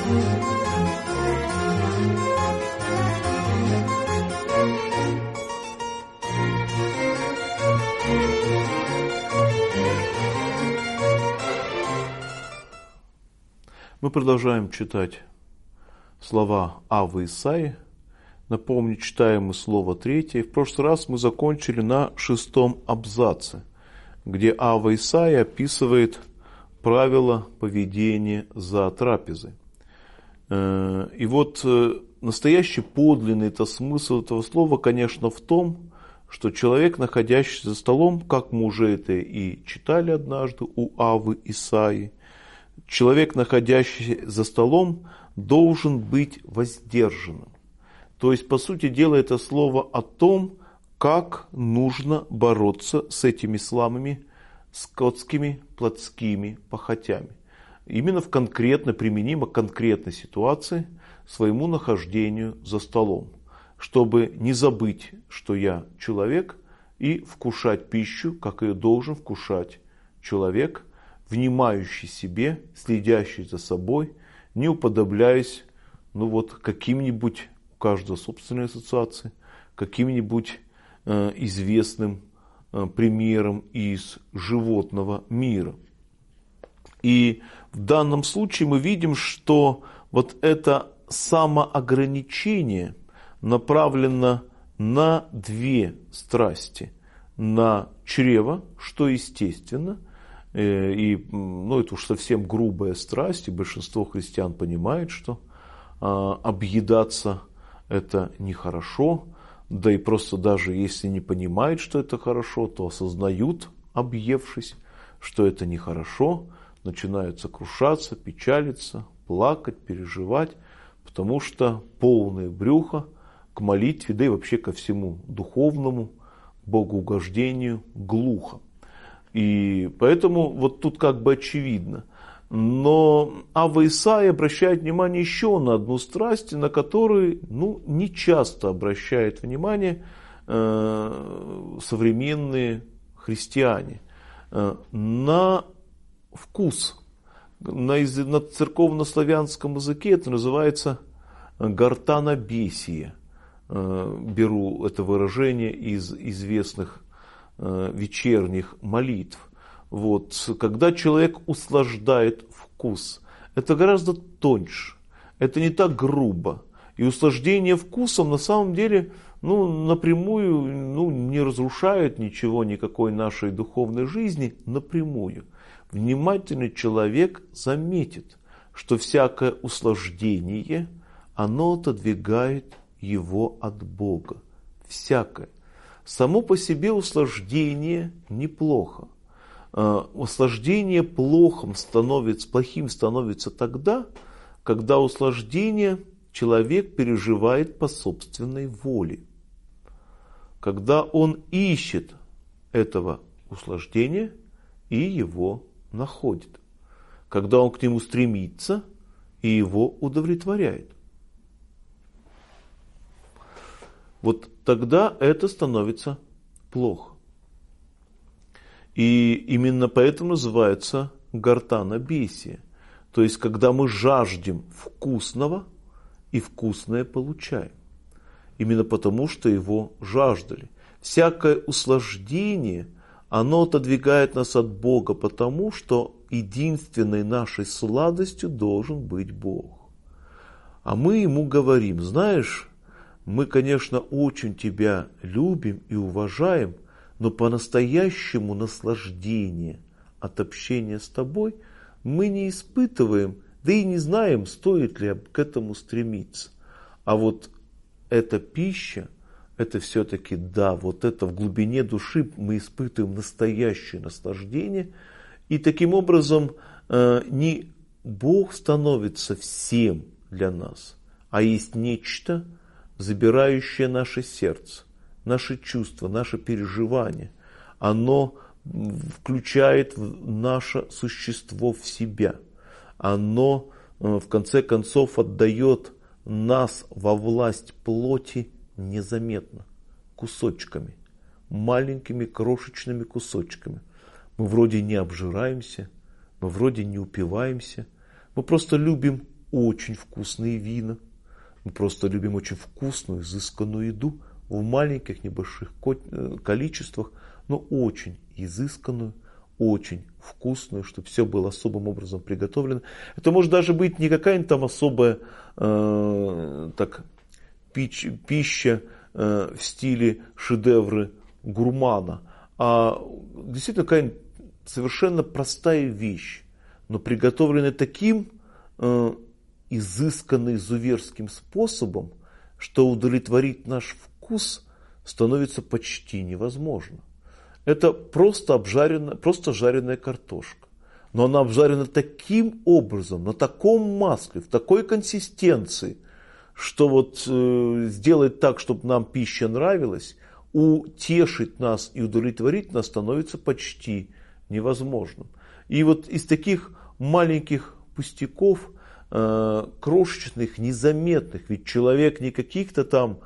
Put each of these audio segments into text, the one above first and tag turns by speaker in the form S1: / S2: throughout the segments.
S1: Мы продолжаем читать слова Аввы Исаии. Напомню, читаем мы слово 3. В прошлый раз мы закончили на 6 абзаце, где Авва Исаия описывает правила поведения за трапезой. И вот настоящий подлинный смысл этого слова, конечно, в том, что человек, находящийся за столом, как мы уже это и читали однажды у Аввы Исаии, человек, находящийся за столом, должен быть воздержанным. То есть, по сути дела, это слово о том, как нужно бороться с этими самыми скотскими, плотскими похотями. Именно в конкретно, применимо к конкретной ситуации своему нахождению за столом. Чтобы не забыть, что я человек, и вкушать пищу, как ее должен вкушать человек, внимающий себе, следящий за собой, не уподобляясь каким-нибудь, у каждого собственной ассоциации, каким-нибудь известным примером из животного мира. И в данном случае мы видим, что вот это самоограничение направлено на две страсти. На чрево, что естественно, это уж совсем грубая страсть, и большинство христиан понимает, что объедаться это нехорошо, да и просто даже если не понимают, что это хорошо, то осознают, объевшись, что это нехорошо, начинают сокрушаться, печалиться, плакать, переживать, потому что полное брюхо к молитве, да и вообще ко всему духовному, богоугождению глухо. И поэтому вот тут как бы очевидно. Но Авва Исаия обращает внимание еще на одну страсть, на которую не часто обращают внимание современные христиане. На вкус. На церковнославянском языке это называется гортанобесие. Беру это выражение из известных вечерних молитв. Когда человек услаждает вкус, это гораздо тоньше, это не так грубо. И услаждение вкусом на самом деле напрямую не разрушает ничего, никакой нашей духовной жизни напрямую. Внимательный человек заметит, что всякое услаждение, оно отодвигает его от Бога. Всякое. Само по себе услаждение неплохо. Услаждение плохим становится тогда, когда услаждение человек переживает по собственной воле. Когда он ищет этого услаждения и его находит. Когда он к нему стремится и его удовлетворяет. Тогда это становится плохо. И именно поэтому называется гортанобесие. То есть, когда мы жаждем вкусного и вкусное получаем. Именно потому, что его жаждали. Всякое услаждение, оно отодвигает нас от Бога, потому что единственной нашей сладостью должен быть Бог. А мы ему говорим: знаешь, мы, конечно, очень тебя любим и уважаем, но по-настоящему наслаждения от общения с тобой мы не испытываем, да и не знаем, стоит ли к этому стремиться. А эта пища, это все-таки это в глубине души мы испытываем настоящее наслаждение. И таким образом не Бог становится всем для нас, а есть нечто, забирающее наше сердце, наши чувства, наше переживание. Оно включает наше существо в себя. Оно, в конце концов, отдает нас во власть плоти незаметно, кусочками, маленькими крошечными кусочками. Мы вроде не обжираемся, мы вроде не упиваемся, мы просто любим очень вкусные вина. Мы просто любим очень вкусную, изысканную еду в маленьких, небольших количествах, но очень изысканную, очень вкусную, чтобы все было особым образом приготовлено. Это может даже быть не какая-нибудь там особая пища в стиле шедевры гурмана, а действительно какая-нибудь совершенно простая вещь, но приготовленная таким изысканным изуверским способом, что удовлетворить наш вкус становится почти невозможно. Это просто жареная картошка. Но она обжарена таким образом, на таком масле, в такой консистенции, что вот сделать так, чтобы нам пища нравилась, утешить нас и удовлетворить нас становится почти невозможным. И вот из таких маленьких пустяков, крошечных, незаметных, ведь человек не каких-то там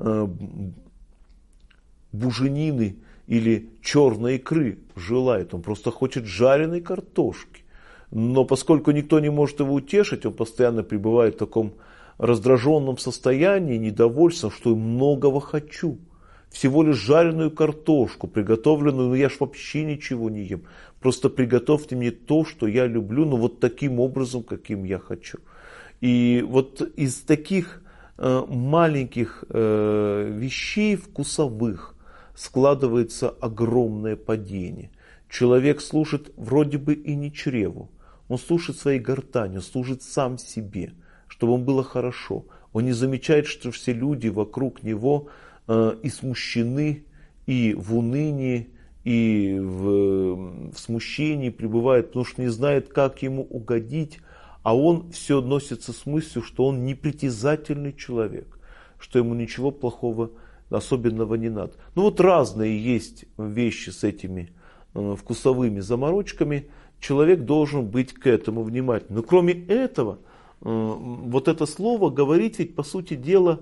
S1: буженины или черной икры желает, он просто хочет жареной картошки. Но поскольку никто не может его утешить, он постоянно пребывает в таком раздраженном состоянии, недовольством, что я многого хочу. Всего лишь жареную картошку, приготовленную, но я ж вообще ничего не ем. Просто приготовьте мне то, что я люблю, но вот таким образом, каким я хочу. И вот из таких маленьких вещей вкусовых складывается огромное падение. Человек служит вроде бы и не чреву. Он служит своей гортанью, служит сам себе, чтобы ему было хорошо. Он не замечает, что все люди вокруг него и смущены, и в унынии, и в смущении пребывает, потому что не знает, как ему угодить, а он все носится с мыслью, что он непритязательный человек, что ему ничего плохого, особенного не надо. Ну вот разные есть вещи с этими вкусовыми заморочками, человек должен быть к этому внимательным. Но кроме этого, вот это слово говорит ведь по сути дела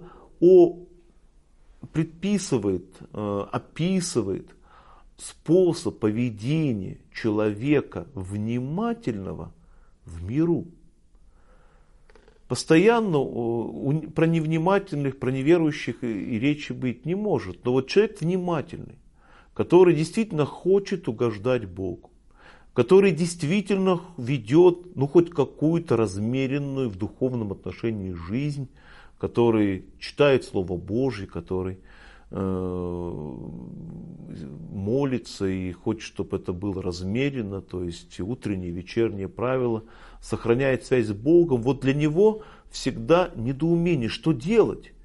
S1: предписывает, описывает способ поведения человека внимательного в миру. Постоянно про невнимательных, про неверующих и речи быть не может. Но вот человек внимательный, который действительно хочет угождать Богу, который действительно ведет хоть какую-то размеренную в духовном отношении жизнь, который читает Слово Божье, который молится и хочет, чтобы это было размеренно, то есть утренние, вечерние правила, сохраняет связь с Богом. Вот для него всегда недоумение, что делать.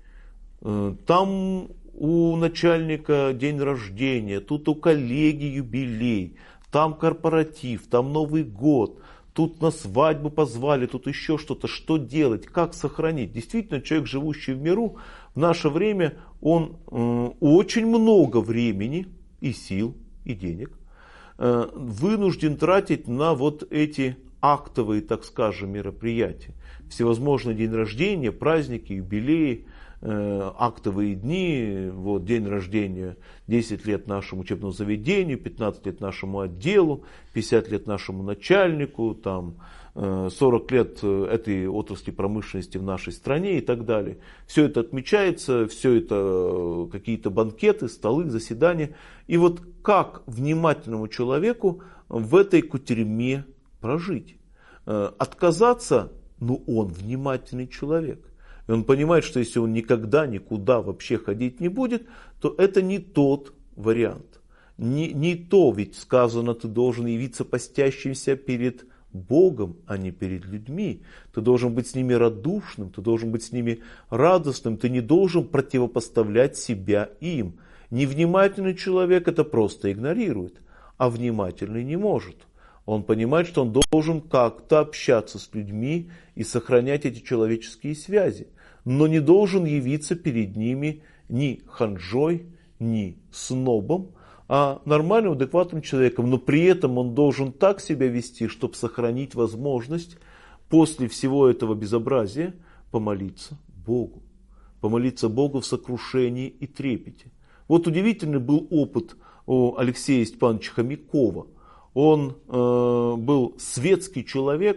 S1: Там у начальника день рождения, тут у коллеги юбилей, там корпоратив, там Новый год, тут на свадьбу позвали, тут еще что-то. Что делать, как сохранить? Действительно, человек, живущий в миру, в наше время, он очень много времени и сил, и денег вынужден тратить на вот эти актовые, так скажем, мероприятия. Всевозможные день рождения, праздники, юбилеи, актовые дни, вот, день рождения, 10 лет нашему учебному заведению, 15 лет нашему отделу, 50 лет нашему начальнику, там, 40 лет этой отрасли промышленности в нашей стране и так далее. Все это отмечается, все это какие-то банкеты, столы, заседания. И вот как внимательному человеку в этой кутерьме прожить? Отказаться, он внимательный человек. И он понимает, что если он никогда никуда вообще ходить не будет, то это не тот вариант. Не то, ведь сказано, ты должен явиться постящимся перед Богом, а не перед людьми. Ты должен быть с ними радушным, ты должен быть с ними радостным, ты не должен противопоставлять себя им. Невнимательный человек это просто игнорирует, а внимательный не может. Он понимает, что он должен как-то общаться с людьми и сохранять эти человеческие связи, но не должен явиться перед ними ни ханжой, ни снобом, а нормальным, адекватным человеком. Но при этом он должен так себя вести, чтобы сохранить возможность после всего этого безобразия помолиться Богу. Помолиться Богу в сокрушении и трепете. Вот удивительный был опыт у Алексея Степановича Хомякова. Он был светский человек,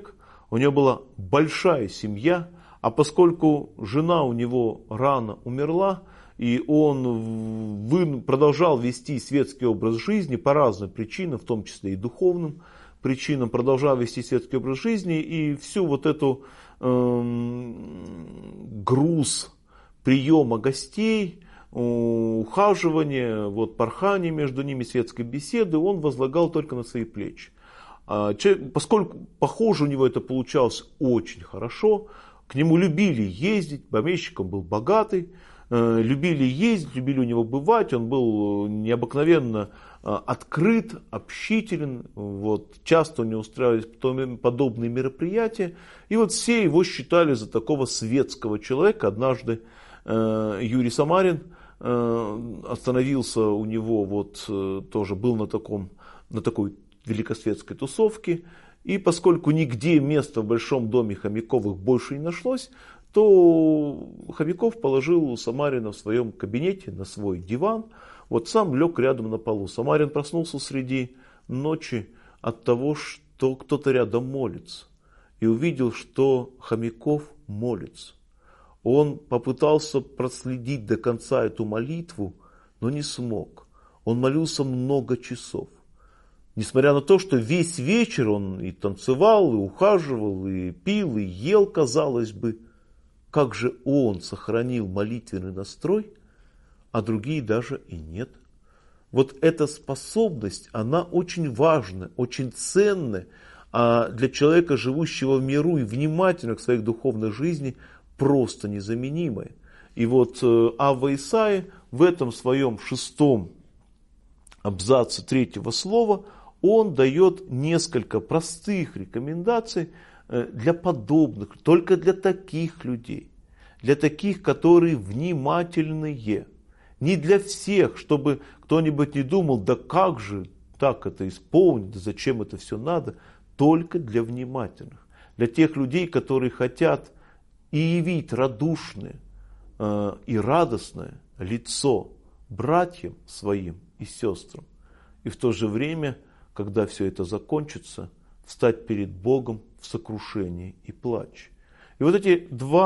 S1: У него была большая семья, а поскольку жена у него рано умерла, и он продолжал вести светский образ жизни по разным причинам, в том числе и духовным причинам, продолжал вести светский образ жизни, и всю вот эту груз приема гостей, ухаживания, вот, порхания между ними, светской беседы, он возлагал только на свои плечи. Поскольку, похоже, у него это получалось очень хорошо, к нему любили ездить, помещиком был богатый, любили ездить, любили у него бывать, он был необыкновенно открыт, общителен, вот, часто у него устраивались подобные мероприятия, и вот все его считали за такого светского человека. Однажды Юрий Самарин остановился у него, вот, тоже был на такой великосветской тусовке, и поскольку нигде места в большом доме Хомяковых больше не нашлось, то Хомяков положил Самарина в своем кабинете на свой диван, вот сам лег рядом на полу. Самарин проснулся среди ночи от того, что кто-то рядом молится, и увидел, что Хомяков молится. Он попытался проследить до конца эту молитву, но не смог. Он молился много часов. Несмотря на то, что весь вечер он и танцевал, и ухаживал, и пил, и ел, казалось бы, как же он сохранил молитвенный настрой, а другие даже и нет. Вот эта способность, она очень важна, очень ценная, а для человека, живущего в миру и внимательного к своей духовной жизни, просто незаменимая. И вот Авва Исаия в этом своем 6 абзаце 3 слова, он дает несколько простых рекомендаций для подобных, только для таких людей, для таких, которые внимательные. Не для всех, чтобы кто-нибудь не думал, да как же так это исполнить, да зачем это все надо, только для внимательных, для тех людей, которые хотят и явить радушное и радостное лицо братьям своим и сестрам, и в то же время, когда все это закончится, встать перед Богом в сокрушении и плаче. И вот эти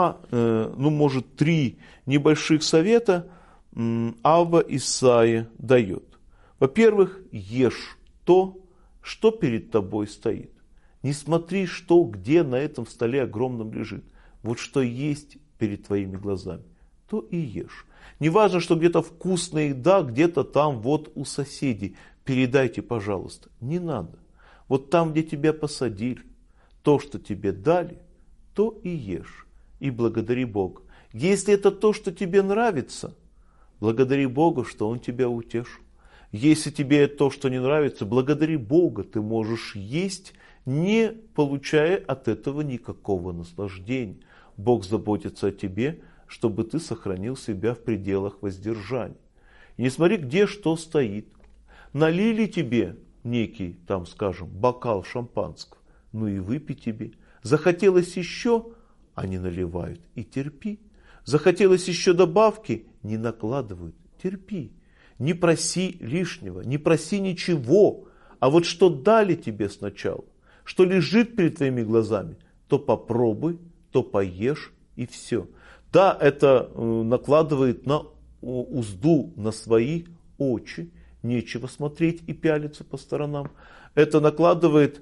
S1: 3 небольших совета Авва Исаия дает. Во-первых, ешь то, что перед тобой стоит. Не смотри, что где на этом столе огромном лежит. Вот что есть перед твоими глазами, то и ешь. Не важно, что где-то вкусная еда, где-то там вот у соседей. Передайте, пожалуйста. Не надо. Вот там, где тебя посадили, то, что тебе дали, то и ешь. И благодари Бога. Если это то, что тебе нравится, благодари Бога, что Он тебя утешил. Если тебе то, что не нравится, благодари Бога. Ты можешь есть, не получая от этого никакого наслаждения. Бог заботится о тебе, чтобы ты сохранил себя в пределах воздержания. И не смотри, где что стоит. Налили тебе некий, там, скажем, бокал шампанского, ну и выпей тебе. Захотелось еще, они наливают, и терпи. Захотелось еще добавки, не накладывают, терпи. Не проси лишнего, не проси ничего, а вот что дали тебе сначала, что лежит перед твоими глазами, то попробуй, то поешь и все. Да, это накладывает на узду на свои очи, нечего смотреть и пялиться по сторонам. Это накладывает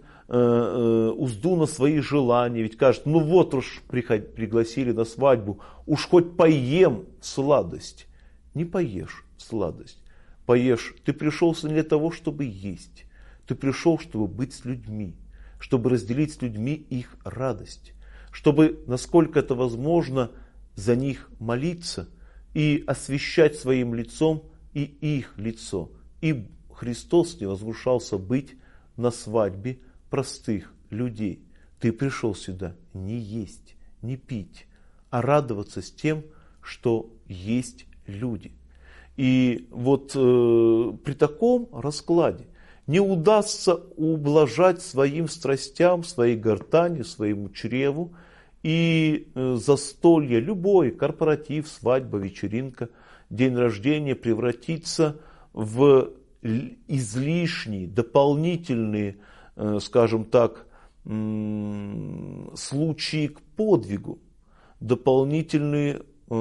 S1: узду на свои желания. Ведь кажется, ну вот уж пригласили на свадьбу, уж хоть поем сладость. Не поешь сладость. Поешь. Ты пришел не для того, чтобы есть. Ты пришел, чтобы быть с людьми. Чтобы разделить с людьми их радость. Чтобы, насколько это возможно, за них молиться и освящать своим лицом и их лицо. И Христос не возвышался быть на свадьбе простых людей. Ты пришел сюда не есть, не пить, а радоваться с тем, что есть люди. И вот при таком раскладе не удастся ублажать своим страстям, своей гортани, своему чреву, и застолье, любой корпоратив, свадьба, вечеринка, день рождения превратится в излишние, дополнительные, скажем так, случаи к подвигу, дополнительные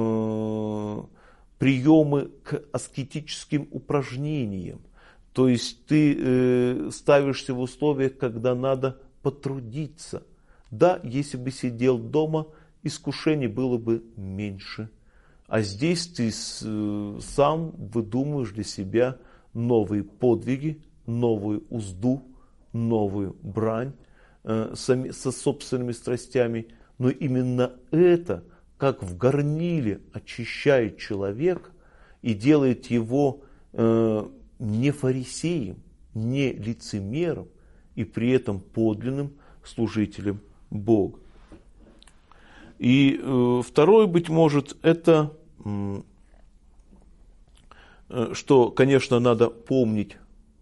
S1: приемы к аскетическим упражнениям. То есть ты ставишься в условиях, когда надо потрудиться. Да, если бы сидел дома, искушений было бы меньше. А здесь ты сам выдумываешь для себя новые подвиги, новую узду, новую брань со собственными страстями. Но именно это, как в горниле, очищает человека и делает его не фарисеем, не лицемером и при этом подлинным служителем Бога. И второе, быть может, это, что, конечно, надо помнить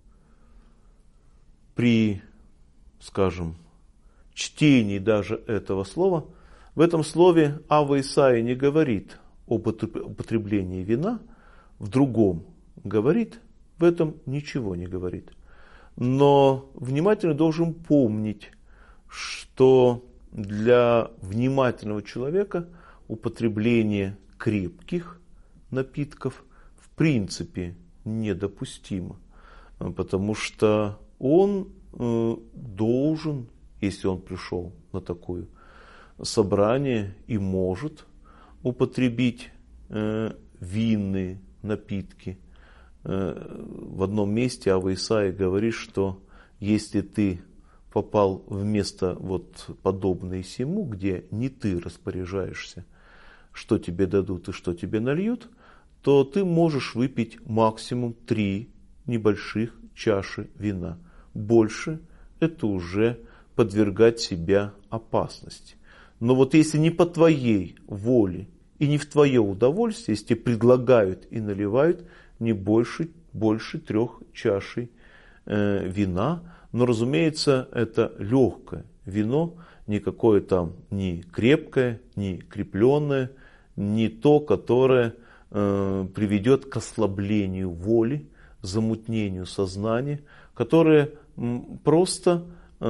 S1: при, скажем, чтении даже этого слова. В этом слове Авва Исаия не говорит об употреблении вина, в другом говорит, в этом ничего не говорит. Но внимательно должен помнить, что для внимательного человека употребление крепких напитков в принципе недопустимо, потому что он должен, если он пришел на такое собрание и может употребить винные напитки. В одном месте Авва Исаия говорит, что если ты попал в место вот подобное сему, где не ты распоряжаешься, что тебе дадут и что тебе нальют, то ты можешь выпить максимум 3 небольших чаши вина. Больше это уже подвергать себя опасности. Но вот если не по твоей воле и не в твое удовольствие, если тебе предлагают и наливают, не больше 3 чашей вина. Но, разумеется, это легкое вино, никакое там не крепкое, не крепленное, не то, которое приведет к ослаблению воли, замутнению сознания, которое просто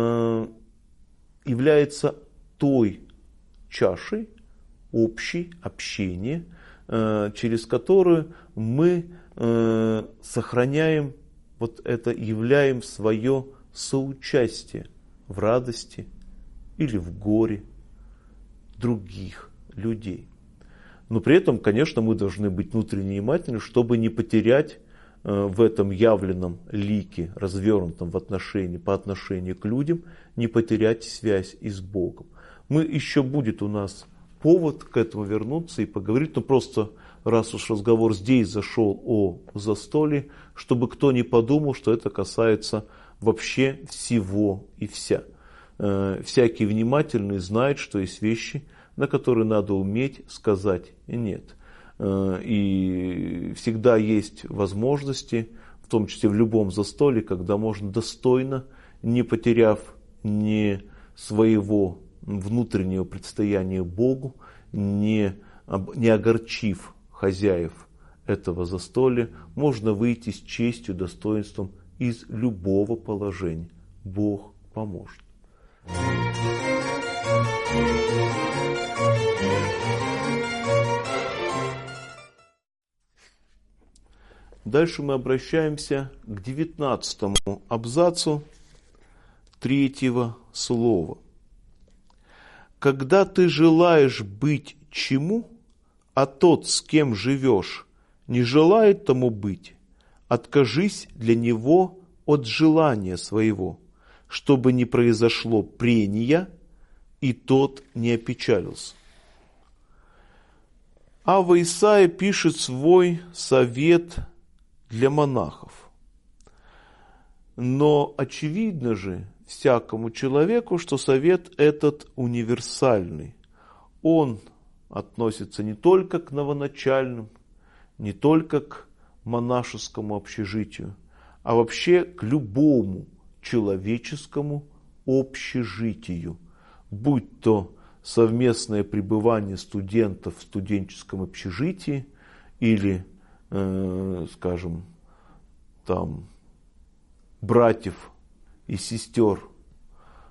S1: является той чашей общей общения, через которую мы сохраняем вот это, являем свое соучастие в радости или в горе других людей. Но при этом, конечно, мы должны быть внутренне внимательны, чтобы не потерять в этом явленном лике, развернутом по отношению к людям, не потерять связь и с Богом. Еще будет у нас повод к этому вернуться и поговорить, но просто раз уж разговор здесь зашел о застолье, чтобы кто не подумал, что это касается вообще всего и вся. Всякий внимательный знает, что есть вещи, на которые надо уметь сказать «нет». И всегда есть возможности, в том числе в любом застолье, когда можно достойно, не потеряв ни своего внутреннего предстояния Богу, не огорчив хозяев этого застолья, можно выйти с честью, достоинством из любого положения. Бог поможет. Дальше мы обращаемся к 19 абзацу 3 слова. Когда ты желаешь быть чему, а тот, с кем живешь, не желает тому быть, откажись для него от желания своего, чтобы не произошло прения, и тот не опечалился. Авва Исаия пишет свой совет для монахов. Но очевидно же всякому человеку, что совет этот универсальный. Он относится не только к новоначальным, не только к монашескому общежитию, а вообще к любому человеческому общежитию, будь то совместное пребывание студентов в студенческом общежитии или, скажем, там, братьев и сестер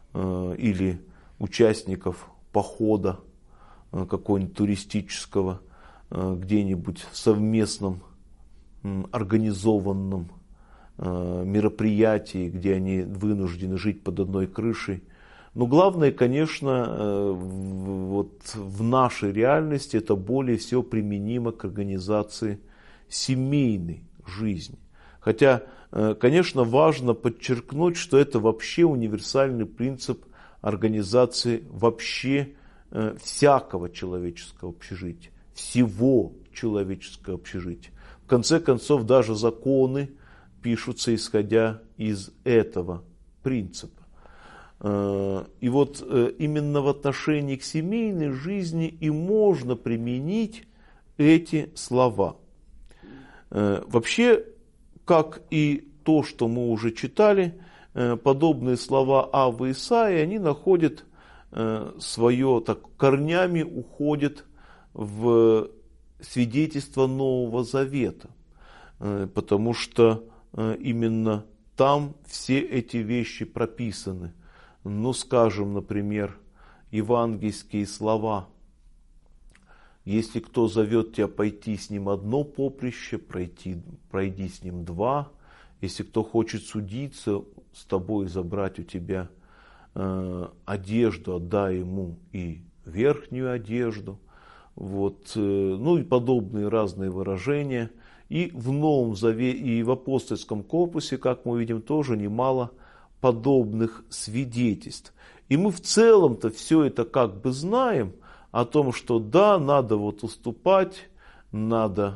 S1: или участников похода какого-нибудь туристического, где-нибудь в совместном организованном мероприятии, где они вынуждены жить под одной крышей. Но главное, конечно, вот в нашей реальности это более всего применимо к организации семейной жизни. Хотя, конечно, важно подчеркнуть, что это вообще универсальный принцип организации вообще всякого человеческого общежития, всего человеческого общежития. В конце концов, даже законы пишутся исходя из этого принципа. И вот именно в отношении к семейной жизни и можно применить эти слова. Вообще, как и то, что мы уже читали, подобные слова Аввы и Исаии, они находят свое, так, корнями уходят в свидетельство Нового Завета, потому что именно там все эти вещи прописаны. Ну, скажем, например, евангельские слова. Если кто зовет тебя пойти с ним одно поприще, пройди с ним два. Если кто хочет судиться с тобой, забрать у тебя одежду, отдай ему и верхнюю одежду. Вот, ну и подобные разные выражения. И в Новом Завете, и в апостольском корпусе, как мы видим, тоже немало подобных свидетельств. И мы в целом-то все это как бы знаем о том, что да, надо вот уступать, надо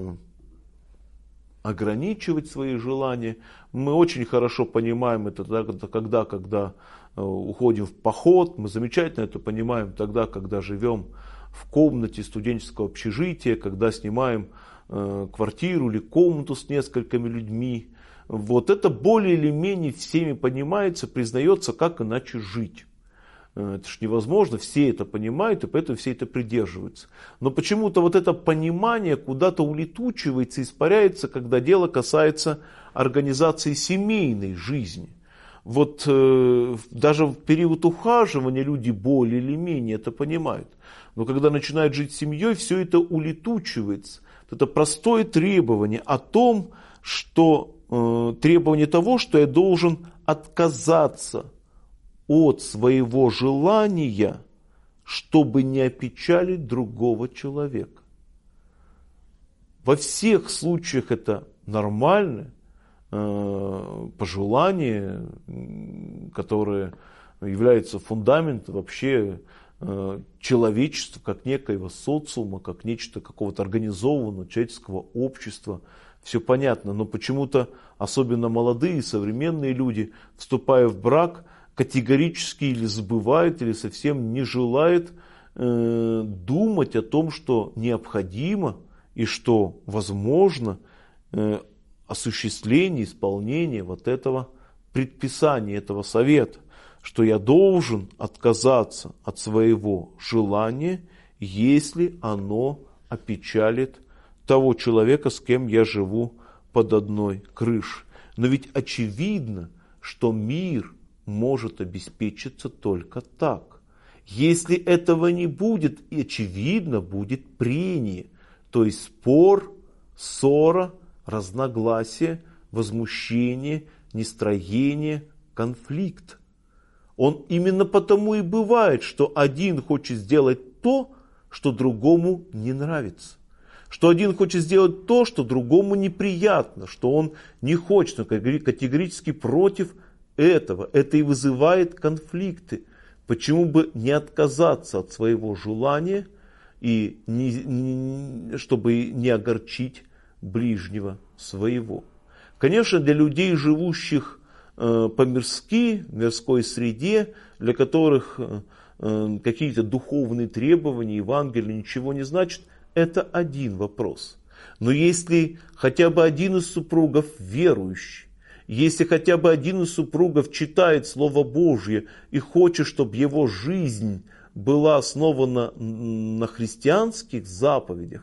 S1: ограничивать свои желания. Мы очень хорошо понимаем это тогда, когда уходим в поход. Мы замечательно это понимаем тогда, когда живем в комнате студенческого общежития, когда снимаем квартиру или комнату с несколькими людьми. Вот это более или менее всеми понимается, признается, как иначе жить. Это ж невозможно, все это понимают, и поэтому все это придерживаются. Но почему-то вот это понимание куда-то улетучивается, испаряется, когда дело касается организации семейной жизни. Вот даже в период ухаживания люди более или менее это понимают. Но когда начинают жить семьей, все это улетучивается. Это простое требование о том, что требование того, что я должен отказаться от своего желания, чтобы не опечалить другого человека. Во всех случаях это нормальное пожелание, которое является фундаментом вообще человечества, как некоего социума, как нечто какого-то организованного человеческого общества. Все понятно, но почему-то особенно молодые современные люди, вступая в брак, категорически или забывают, или совсем не желают думать о том, что необходимо и что возможно осуществление, исполнение вот этого предписания, этого совета, что я должен отказаться от своего желания, если оно опечалит того человека, с кем я живу под одной крышей. Но ведь очевидно, что мир может обеспечиться только так. Если этого не будет, очевидно, будет прение, то есть спор, ссора, разногласие, возмущение, нестроение, конфликт. Он именно потому и бывает, что один хочет сделать то, что другому не нравится. Что один хочет сделать то, что другому неприятно, что он не хочет, он категорически против этого. Это и вызывает конфликты. Почему бы не отказаться от своего желания, и чтобы не огорчить ближнего своего? Конечно, для людей, живущих по-мирски, в мирской среде, для которых какие-то духовные требования, Евангелие ничего не значит, это один вопрос. Но если хотя бы один из супругов верующий, если хотя бы один из супругов читает Слово Божье и хочет, чтобы его жизнь была основана на христианских заповедях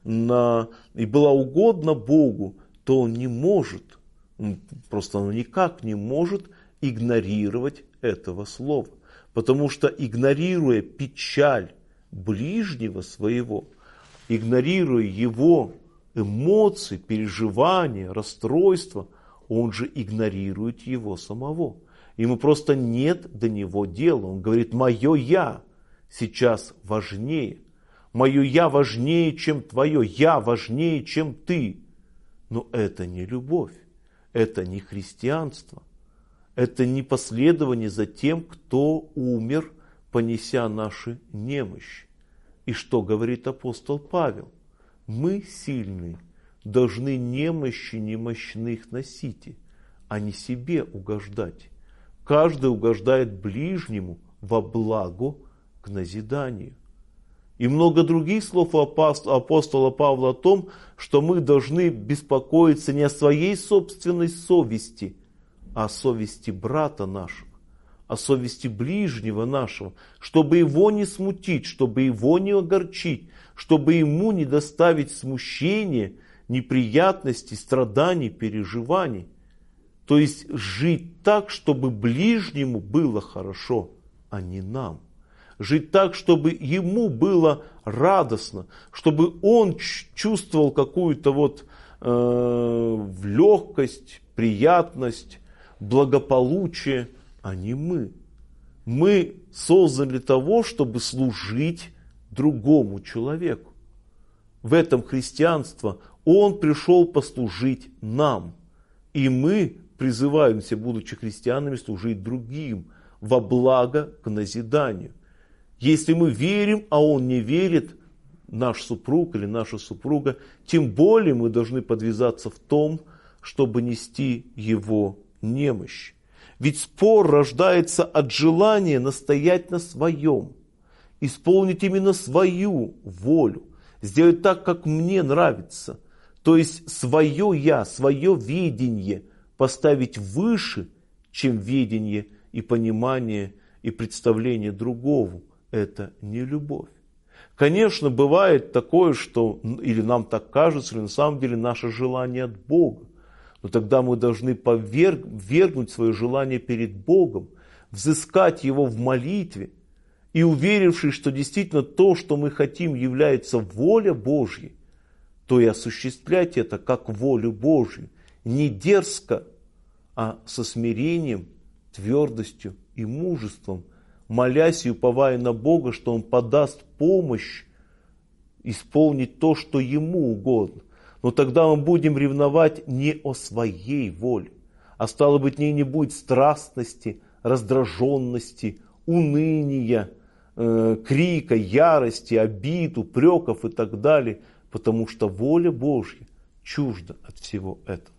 S1: и была угодна Богу, то он не может, просто он никак не может игнорировать этого слова. Потому что, игнорируя печаль ближнего своего, игнорируя его эмоции, переживания, расстройства, он же игнорирует его самого. Ему просто нет до него дела. Он говорит: мое «я» сейчас важнее. Мое «я» важнее, чем твое. Я важнее, чем ты. Но это не любовь. Это не христианство. Это не последование за тем, кто умер, понеся наши немощи. И что говорит апостол Павел? Мы, сильные, должны немощи немощных носить, а не себе угождать. Каждый угождает ближнему во благо к назиданию. И много других слов у апостола Павла о том, что мы должны беспокоиться не о своей собственной совести, а о совести брата нашего, о совести ближнего нашего, чтобы его не смутить, чтобы его не огорчить, чтобы ему не доставить смущения, неприятностей, страданий, переживаний. То есть жить так, чтобы ближнему было хорошо, а не нам. Жить так, чтобы ему было радостно, чтобы он чувствовал какую-то легкость, приятность, благополучие, а не мы. Мы созданы для того, чтобы служить другому человеку. В этом христианство. Он пришел послужить нам. И мы призываемся, будучи христианами, служить другим во благо к назиданию. Если мы верим, а он не верит, наш супруг или наша супруга, тем более мы должны подвязаться в том, чтобы нести его немощь. Ведь спор рождается от желания настоять на своем, исполнить именно свою волю, сделать так, как мне нравится. То есть свое «я», свое видение поставить выше, чем видение и понимание и представление другого. Это не любовь. Конечно, бывает такое, что или нам так кажется, или на самом деле наше желание от Бога. Но тогда мы должны повергнуть свое желание перед Богом, взыскать его в молитве и, уверившись, что действительно то, что мы хотим, является воля Божья, то и осуществлять это как волю Божью. Не дерзко, а со смирением, твердостью и мужеством, молясь и уповая на Бога, что Он подаст помощь исполнить то, что Ему угодно. Но тогда мы будем ревновать не о своей воле, а стало быть, в ней не будет страстности, раздраженности, уныния, крика, ярости, обид, упреков и так далее, потому что воля Божья чужда от всего этого.